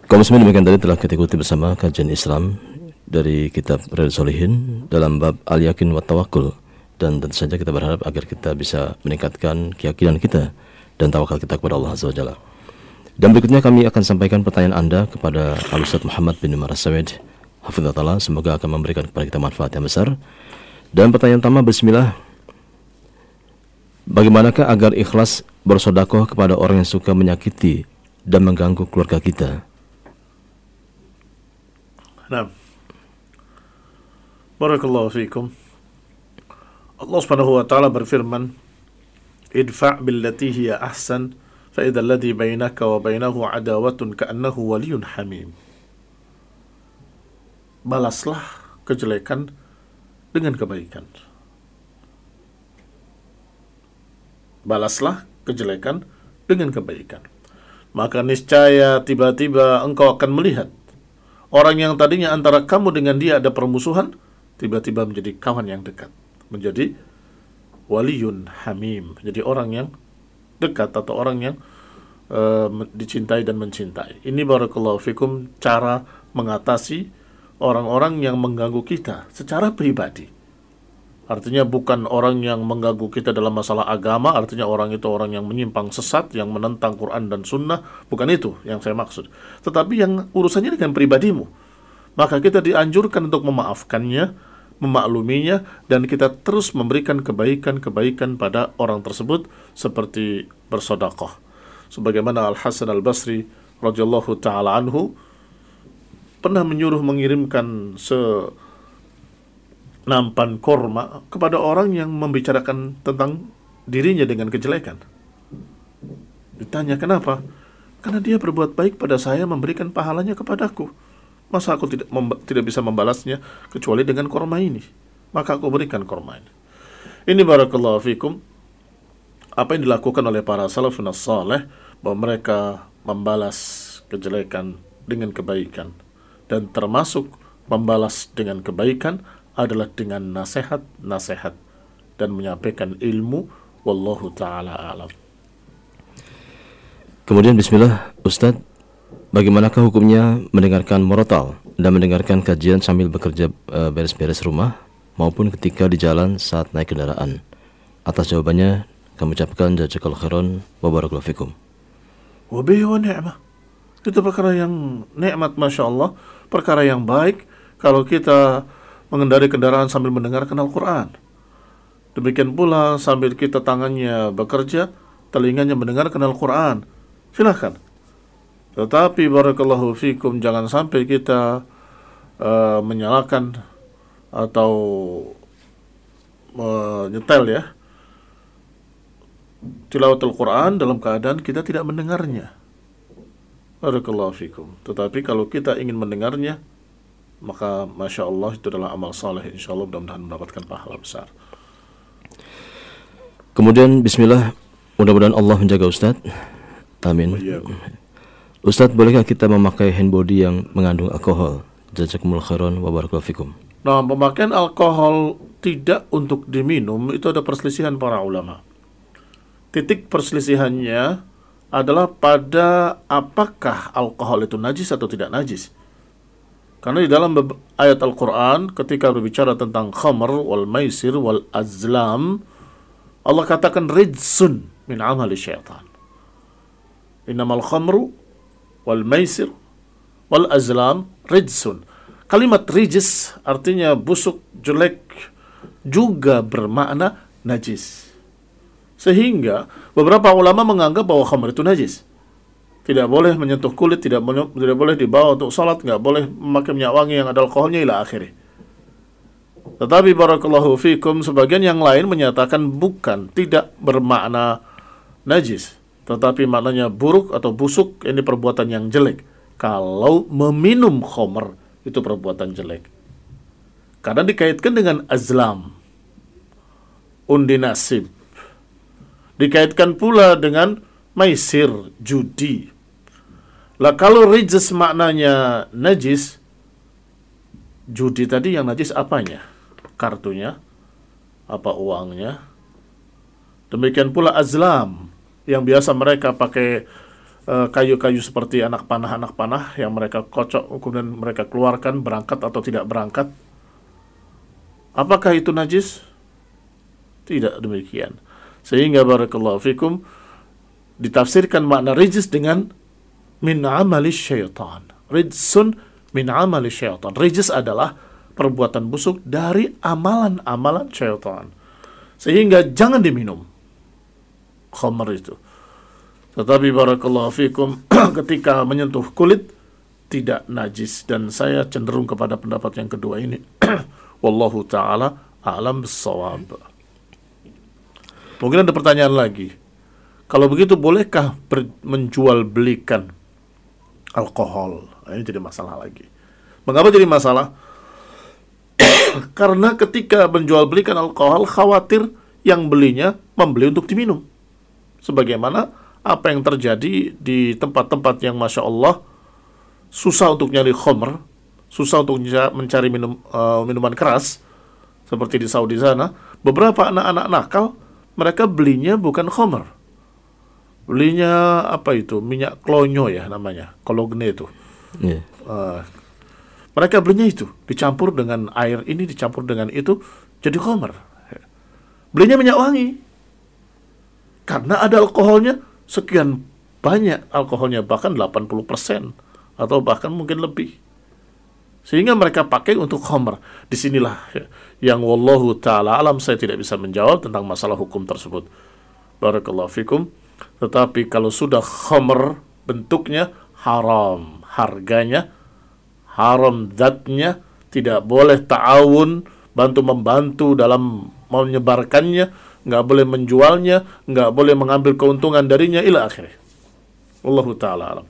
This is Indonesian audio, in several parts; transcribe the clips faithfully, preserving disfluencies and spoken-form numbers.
Kaum muslimin, demikian tadi telah kita ikuti bersama kajian Islam dari kitab Riyadhus Shalihin dalam bab Al-Yakin wa Tawakkul, dan tentu saja kita berharap agar kita bisa meningkatkan keyakinan kita dan tawakal kita kepada Allah Azza wa Jalla. Dan berikutnya kami akan sampaikan pertanyaan Anda kepada Al-Ustaz Muhammad bin Umar As-Sawid, hafizahullah, semoga akan memberikan kepada kita manfaat yang besar. Dan pertanyaan pertama, bismillah. Bagaimanakah agar ikhlas bersedekah kepada orang yang suka menyakiti dan mengganggu keluarga kita? Nah, barakallahu fiikum. Allah Subhanahu wa taala berfirman, "Idfa' billati hiya ahsan, fa idza alladhi bainaka wa bainahu adawatun ka'annahu waliyyun hamim." Balaslah kejelekan dengan kebaikan. Balaslah kejelekan dengan kebaikan. Maka niscaya tiba-tiba engkau akan melihat orang yang tadinya antara kamu dengan dia ada permusuhan, tiba-tiba menjadi kawan yang dekat, menjadi waliyun hamim, jadi orang yang dekat atau orang yang uh, dicintai dan mencintai. Ini barakallahu fikum cara mengatasi orang-orang yang mengganggu kita secara pribadi. Artinya bukan orang yang mengganggu kita dalam masalah agama, artinya orang itu orang yang menyimpang sesat, yang menentang Quran dan Sunnah, bukan itu yang saya maksud. Tetapi yang urusannya dengan pribadimu, maka kita dianjurkan untuk memaafkannya, memakluminya, dan kita terus memberikan kebaikan-kebaikan pada orang tersebut seperti bersedekah. Sebagaimana Al-Hasan Al-Basri radhiyallahu ta'ala anhu pernah menyuruh mengirimkan se nampan korma kepada orang yang membicarakan tentang dirinya dengan kejelekan. Ditanya kenapa? Karena dia berbuat baik pada saya, memberikan pahalanya kepadaku. Masa aku tidak tidak bisa membalasnya kecuali dengan korma ini? Maka aku berikan korma ini. Ini barakallahu fikum apa yang dilakukan oleh para salafun as-salih, bahwa mereka membalas kejelekan dengan kebaikan, dan termasuk membalas dengan kebaikan adalah dengan nasihat-nasihat dan menyampaikan ilmu. Wallahu ta'ala alam. Kemudian bismillah, Ustaz, bagaimanakah hukumnya mendengarkan murotal dan mendengarkan kajian sambil bekerja e, beres-beres rumah maupun ketika di jalan saat naik kendaraan? Atas jawabannya kami ucapkan jazakallahu khairan wa barakallahu fikum. Wa bihi wa ni'mah. Itu perkara yang nikmat, Masya Allah, perkara yang baik kalau kita mengendarai kendaraan sambil mendengarkan Al-Quran. Demikian pula sambil kita tangannya bekerja, telinganya mendengarkan Al-Quran. Silahkan. Tetapi barakallahu fikum, jangan sampai kita uh, menyalakan atau menyetel ya tilawat Al-Quran dalam keadaan kita tidak mendengarnya. Barakallahu fikum. Tetapi kalau kita ingin mendengarnya, maka Masya Allah itu adalah amal saleh, insya Allah mudah-mudahan mendapatkan pahala besar. Kemudian bismillah, mudah-mudahan Allah menjaga Ustaz. Amin. Ustaz, bolehkah kita memakai hand body yang mengandung alkohol? Jazakumullah khairan wa barakallahu fikum. Nah, pemakaian alkohol tidak untuk diminum itu ada perselisihan para ulama. Titik perselisihannya adalah pada apakah alkohol itu najis atau tidak najis. Karena di dalam ayat Al-Quran ketika berbicara tentang khamr wal maisir wal azlam, Allah katakan rijsun min amali syaitan. Innamal khamru wal maisir wal azlam rijsun. Kalimat rijis artinya busuk, jelek, juga bermakna najis. Sehingga beberapa ulama menganggap bahwa khamr itu najis. Tidak boleh menyentuh kulit, tidak boleh, tidak boleh dibawa untuk salat, nggak boleh memakai minyak wangi yang ada alkoholnya ila akhirnya. Tetapi barakallahu fikum, sebagian yang lain menyatakan bukan, tidak bermakna najis, tetapi maknanya buruk atau busuk, ini perbuatan yang jelek. Kalau meminum khamr itu perbuatan jelek. Karena dikaitkan dengan azlam, undi nasib. Dikaitkan pula dengan maisir, judi. Lah kalau rijis maknanya najis, judi tadi yang najis apanya? Kartunya, apa uangnya? Demikian pula azlam, yang biasa mereka pakai eh, kayu-kayu seperti anak panah-anak panah yang mereka kocok kemudian mereka keluarkan berangkat atau tidak berangkat. Apakah itu najis? Tidak demikian. Sehingga barakallahu fikum ditafsirkan makna rijis dengan min amali syaitan. Rijsun min amali syaitan. Rijis adalah perbuatan busuk dari amalan-amalan syaitan. Sehingga jangan diminum khamr itu. Tetapi barakallahu fikum ketika menyentuh kulit tidak najis, dan saya cenderung kepada pendapat yang kedua ini. Wallahu ta'ala a'lam bissawab. Mungkin ada pertanyaan lagi. Kalau begitu bolehkah ber- menjual belikan alkohol? Nah, ini jadi masalah lagi. Mengapa jadi masalah? Karena ketika menjual belikan alkohol, khawatir yang belinya membeli untuk diminum. Sebagaimana apa yang terjadi di tempat-tempat yang Masya Allah susah untuk nyari khamr, susah untuk mencari minum, uh, minuman keras, seperti di Saudi sana, beberapa anak-anak nakal, mereka belinya bukan khamr. Belinya apa itu? Minyak klonyo ya namanya, kologne itu. Yeah. Uh, mereka belinya itu, dicampur dengan air ini, dicampur dengan itu, jadi khamr. Belinya minyak wangi. Karena ada alkoholnya, sekian banyak alkoholnya, bahkan delapan puluh persen. Atau bahkan mungkin lebih. Sehingga mereka pakai untuk khamr. Disinilah yang wallahu ta'ala alam, saya tidak bisa menjawab tentang masalah hukum tersebut. Barakallahu fikum. Tetapi kalau sudah khamr, bentuknya haram, harganya haram, zatnya tidak boleh ta'awun, bantu-membantu dalam menyebarkannya, nggak boleh menjualnya, nggak boleh mengambil keuntungan darinya, ila akhirnya. Wallahu ta'ala alam.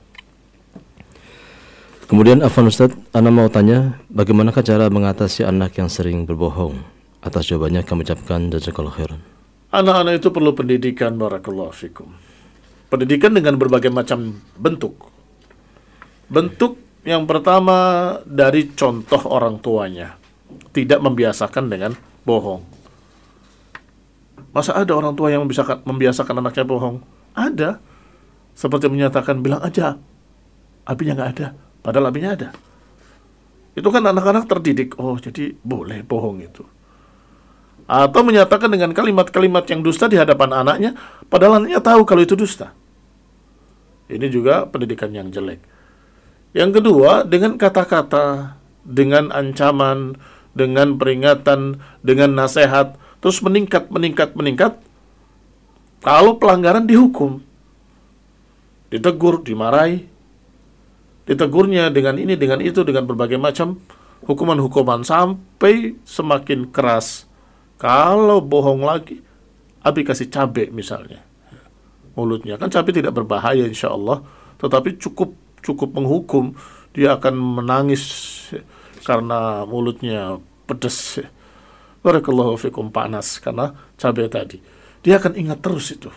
Kemudian Afwan Ustaz, Ana mau tanya, bagaimanakah cara mengatasi anak yang sering berbohong? Atas jawabannya kami ucapkan jazakallahu khairan. Anak-anak itu perlu pendidikan, barakallahu fikum. Pendidikan dengan berbagai macam bentuk. Bentuk yang pertama dari contoh orang tuanya. Tidak membiasakan dengan bohong. Masa ada orang tua yang membiasakan, membiasakan anaknya bohong? Ada. Seperti menyatakan, bilang aja, apinya nggak ada. Padahal apinya ada. Itu kan anak-anak terdidik. Oh, jadi boleh bohong itu. Atau menyatakan dengan kalimat-kalimat yang dusta di hadapan anaknya, padahal anaknya tahu kalau itu dusta. Ini juga pendidikan yang jelek. Yang kedua, dengan kata-kata, dengan ancaman, dengan peringatan, dengan nasihat, terus meningkat, meningkat, meningkat. Kalau pelanggaran dihukum. Ditegur, dimarahi. Ditegurnya dengan ini, dengan itu, dengan berbagai macam hukuman-hukuman sampai semakin keras. Kalau bohong lagi, Abi kasih cabai misalnya mulutnya, kan cabai tidak berbahaya insya Allah, tetapi cukup cukup menghukum, dia akan menangis karena mulutnya pedas. Barakallahu fikum, panas karena cabai tadi. Dia akan ingat terus itu.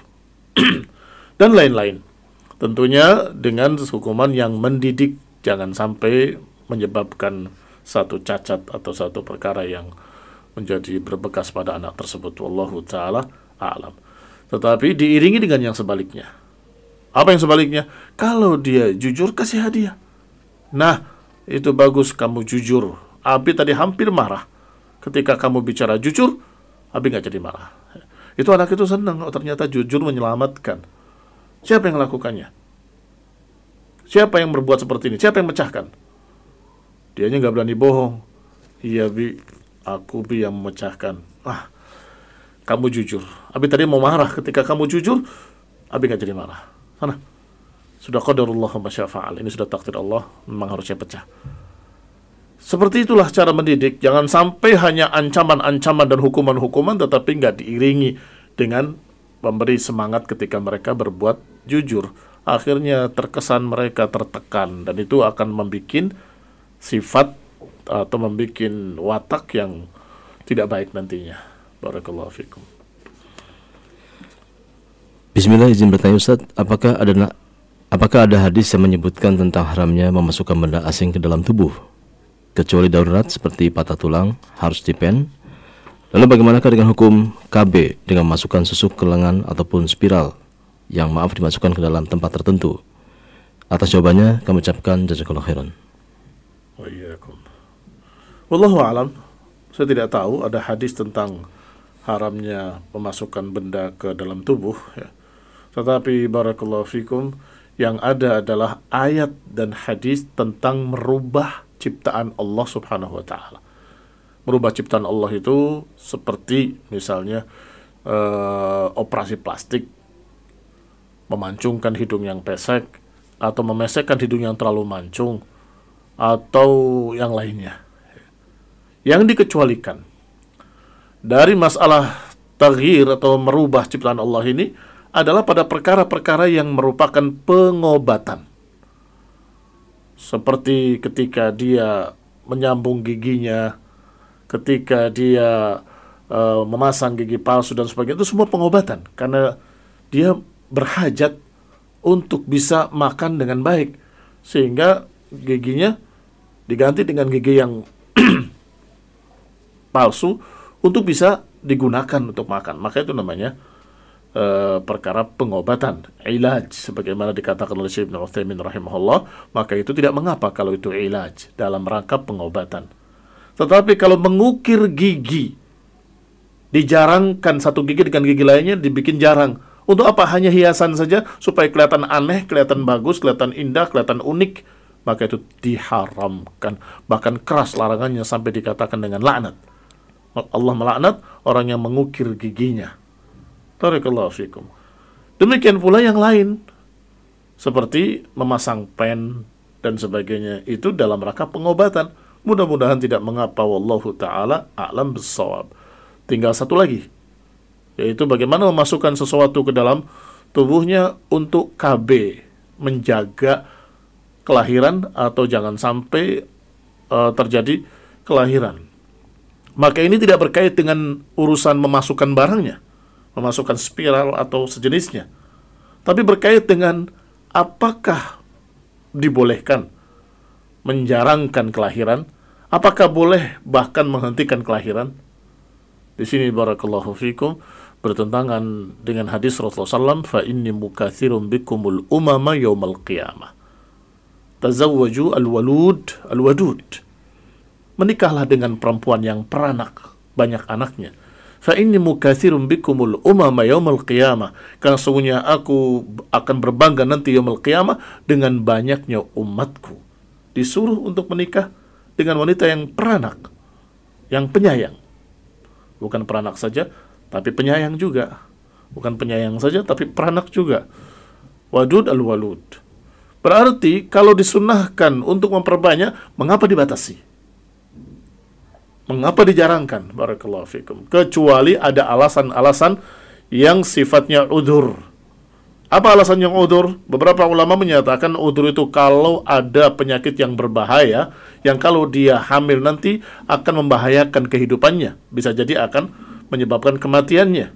Dan lain-lain. Tentunya dengan hukuman yang mendidik, jangan sampai menyebabkan satu cacat atau satu perkara yang menjadi berbekas pada anak tersebut. Wallahu ta'ala a'lam. Tetapi diiringi dengan yang sebaliknya. Apa yang sebaliknya? Kalau dia jujur, kasih hadiah. Nah, itu bagus kamu jujur. Abi tadi hampir marah. Ketika kamu bicara jujur, Abi nggak jadi marah. Itu anak itu senang. Oh, ternyata jujur menyelamatkan. Siapa yang melakukannya? Siapa yang berbuat seperti ini? Siapa yang mecahkan? Dianya nggak berani bohong. Iya Bi, aku Bi yang memecahkan. Ah, kamu jujur. Abi tadi mau marah. Ketika kamu jujur, Abi nggak jadi marah. Sana. Sudah qadarullah wa masyafa'al. Ini sudah takdir Allah. Memang harusnya pecah. Seperti itulah cara mendidik. Jangan sampai hanya ancaman-ancaman dan hukuman-hukuman, tetapi nggak diiringi dengan memberi semangat ketika mereka berbuat jujur. Akhirnya terkesan mereka tertekan, dan itu akan membuat sifat atau membuat watak yang tidak baik nantinya. Barakallahu fikum. Bismillah, izin bertanya Ustaz, apakah ada apakah ada hadis yang menyebutkan tentang haramnya memasukkan benda asing ke dalam tubuh, kecuali darurat seperti patah tulang harus dipen? Lalu bagaimanakah dengan hukum K B dengan masukkan susuk ke lengan ataupun spiral yang maaf dimasukkan ke dalam tempat tertentu? Atas jawabannya kami ucapkan jazakallahu khairan. Wa iyyakum. Wallahu a'lam. Saya tidak tahu ada hadis tentang haramnya memasukkan benda ke dalam tubuh ya. Tetapi barakallahu fikum, yang ada adalah ayat dan hadis tentang merubah ciptaan Allah Subhanahu wa taala. Merubah ciptaan Allah itu seperti misalnya uh, operasi plastik, memancungkan hidung yang pesek, atau memesekkan hidung yang terlalu mancung, atau yang lainnya. Yang dikecualikan dari masalah taghyir atau merubah ciptaan Allah ini adalah pada perkara-perkara yang merupakan pengobatan. Seperti ketika dia menyambung giginya, ketika dia uh, memasang gigi palsu dan sebagainya, itu semua pengobatan. Karena dia berhajat untuk bisa makan dengan baik, sehingga giginya diganti dengan gigi yang palsu untuk bisa digunakan untuk makan. Maka itu namanya uh, perkara pengobatan, ilaj, sebagaimana dikatakan oleh Syekh Ibnu Utsaimin rahimahullah. Maka itu tidak mengapa kalau itu ilaj, dalam rangka pengobatan. Tetapi kalau mengukir gigi, dijarangkan satu gigi dengan gigi lainnya, dibikin jarang. Untuk apa? Hanya hiasan saja, supaya kelihatan aneh, kelihatan bagus, kelihatan indah, kelihatan unik. Maka itu diharamkan. Bahkan keras larangannya sampai dikatakan dengan laknat. Allah melaknat orang yang mengukir giginya. Barakallahu fikum. Demikian pula yang lain, seperti memasang pen dan sebagainya, itu dalam rangka pengobatan. Mudah-mudahan tidak mengapa, wallahu ta'ala a'lam bissawab. Tinggal satu lagi, yaitu bagaimana memasukkan sesuatu ke dalam tubuhnya untuk K B, menjaga kelahiran atau jangan sampai uh, terjadi kelahiran. Maka ini tidak berkait dengan urusan memasukkan barangnya, memasukkan spiral atau sejenisnya, tapi berkait dengan apakah dibolehkan menjarangkan kelahiran, apakah boleh bahkan menghentikan kelahiran. Di sini barakallahu fikum bertentangan dengan hadis Rasulullah sallallahu alaihi wasallam, fa inni mukatsirun bikumul umama yaumal qiyamah. Tazawwaju al-walud al-wadud. Menikahlah dengan perempuan yang peranak, banyak anaknya. Fa inni mukatsirun bikumul umama yaumal qiyamah. Karena sesungguhnya aku akan berbangga nanti yaumul qiyamah dengan banyaknya umatku. Disuruh untuk menikah dengan wanita yang peranak, yang penyayang. Bukan peranak saja, tapi penyayang juga. Bukan penyayang saja, tapi peranak juga. Wadud al-walud. Berarti kalau disunnahkan untuk memperbanyak, mengapa dibatasi? Mengapa dijarangkan? Barakallahu fikum. Kecuali ada alasan-alasan yang sifatnya udzur. Apa alasan yang udzur? Beberapa ulama menyatakan udzur itu kalau ada penyakit yang berbahaya, yang kalau dia hamil nanti akan membahayakan kehidupannya, bisa jadi akan menyebabkan kematiannya.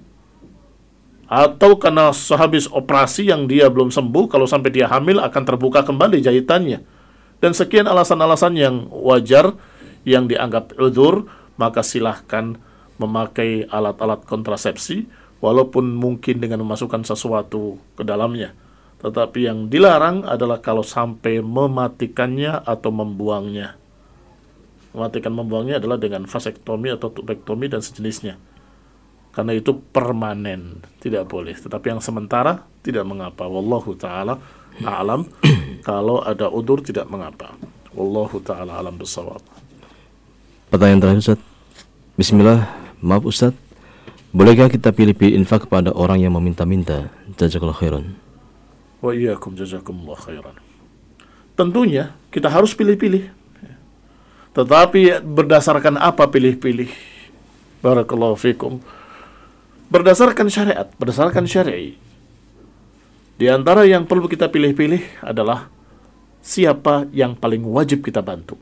Atau karena sehabis operasi yang dia belum sembuh, kalau sampai dia hamil akan terbuka kembali jahitannya. Dan sekian alasan-alasan yang wajar, yang dianggap udzur, maka silahkan memakai alat-alat kontrasepsi, walaupun mungkin dengan memasukkan sesuatu ke dalamnya. Tetapi yang dilarang adalah kalau sampai mematikannya atau membuangnya. Mematikan membuangnya adalah dengan vasektomi atau tubektomi dan sejenisnya. Karena itu permanen, tidak boleh. Tetapi yang sementara tidak mengapa. Wallahu ta'ala a'lam. Kalau ada udzur tidak mengapa. Wallahu ta'ala a'lam bissawab. Pertanyaan terakhir, Ustaz. Bismillah, maaf Ustaz, bolehkah kita pilih-pilih infak kepada orang yang meminta-minta? Jazakallahu khairan. Wa iyyakum jazakumullah khairan. Tentunya kita harus pilih-pilih. Tetapi berdasarkan apa pilih-pilih? Barakallahu fikum. Berdasarkan syariat, berdasarkan syar'i. Di antara yang perlu kita pilih-pilih adalah siapa yang paling wajib kita bantu.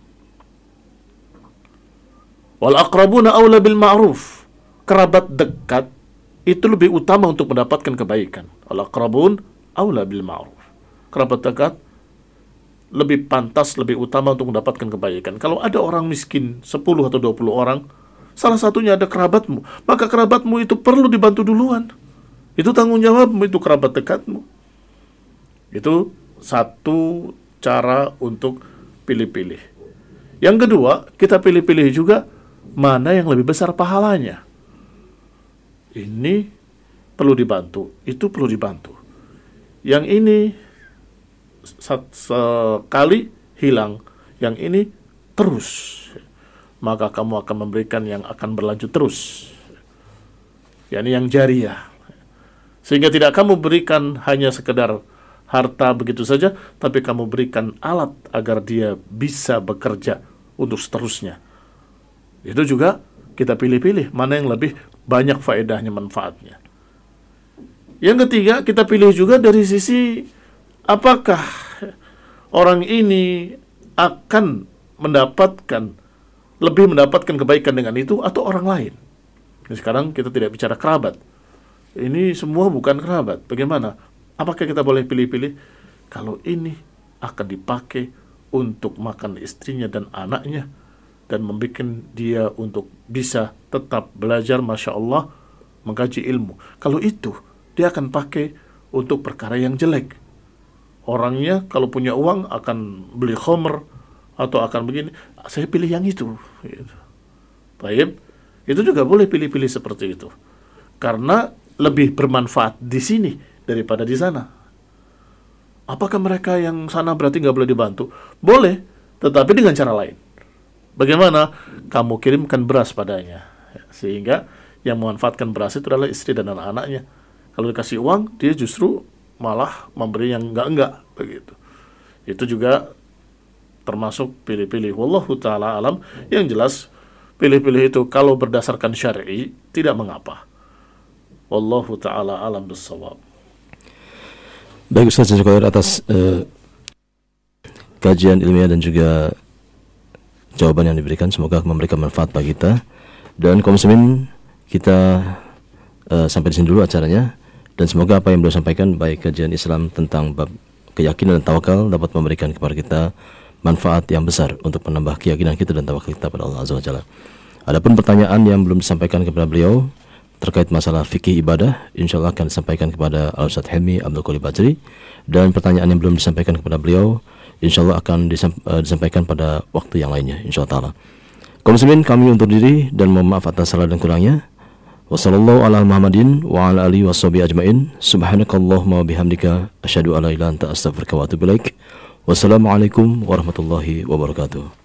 Wal aqrabuna aula bil ma'ruf. Kerabat dekat itu lebih utama untuk mendapatkan kebaikan. Wal aqrabun aula bil ma'ruf. Kerabat dekat lebih pantas, lebih utama untuk mendapatkan kebaikan. Kalau ada orang miskin sepuluh atau dua puluh orang, salah satunya ada kerabatmu, maka kerabatmu itu perlu dibantu duluan. Itu tanggung jawabmu, itu kerabat dekatmu. Itu satu cara untuk pilih-pilih. Yang kedua, kita pilih-pilih juga mana yang lebih besar pahalanya. Ini perlu dibantu, itu perlu dibantu. Yang ini sekali hilang, yang ini terus, maka kamu akan memberikan yang akan berlanjut terus, yakni yang jariah. Sehingga tidak kamu berikan hanya sekedar harta begitu saja, tapi kamu berikan alat agar dia bisa bekerja untuk seterusnya. Itu juga kita pilih-pilih mana yang lebih banyak faedahnya, manfaatnya. Yang ketiga, kita pilih juga dari sisi apakah orang ini akan mendapatkan, lebih mendapatkan kebaikan dengan itu atau orang lain. Sekarang kita tidak bicara kerabat. Ini semua bukan kerabat. Bagaimana? Apakah kita boleh pilih-pilih? Kalau ini akan dipakai untuk makan istrinya dan anaknya, dan membuat dia untuk bisa tetap belajar, Masya Allah, mengkaji ilmu. Kalau itu, dia akan pakai untuk perkara yang jelek. Orangnya kalau punya uang akan beli khomer, atau akan begini. Saya pilih yang itu. Baik, itu juga boleh pilih-pilih seperti itu. Karena lebih bermanfaat di sini daripada di sana. Apakah mereka yang sana berarti nggak boleh dibantu? Boleh, tetapi dengan cara lain. Bagaimana? Kamu kirimkan beras padanya, sehingga yang memanfaatkan beras itu adalah istri dan anak-anaknya. Kalau dikasih uang, dia justru malah memberi yang enggak-enggak begitu. Itu juga termasuk pilih-pilih. Wallahu ta'ala alam. Yang jelas, pilih-pilih itu kalau berdasarkan syar'i tidak mengapa. Wallahu ta'ala alam bissawab. Baik Ustaz Jazakallah atas uh, kajian ilmiah dan juga jawaban yang diberikan, semoga memberikan manfaat bagi kita. Dan kaum muslimin, kita uh, sampai di sini dulu acaranya, dan semoga apa yang beliau sampaikan baik kajian Islam tentang bab keyakinan dan tawakal dapat memberikan kepada kita manfaat yang besar untuk menambah keyakinan kita dan tawakal kita pada Allah Azza wa Jalla. Adapun pertanyaan yang belum disampaikan kepada beliau terkait masalah fikih ibadah, insyaallah akan disampaikan kepada Al-Ustaz Helmi Abdul Qadir Bajri, dan pertanyaan yang belum disampaikan kepada beliau insyaallah akan disampaikan pada waktu yang lainnya insyaallah. Kaum muslimin, kami undur diri dan mohon maaf atas salah dan kurangnya. Wassallallahu ala Muhammadin wa ala alihi washabihi ajmain. Subhanakallahumma wa bihamdika asyhadu an la ilaha illa anta astaghfiruka wa atubu ilaik. Wassalamualaikum warahmatullahi wabarakatuh.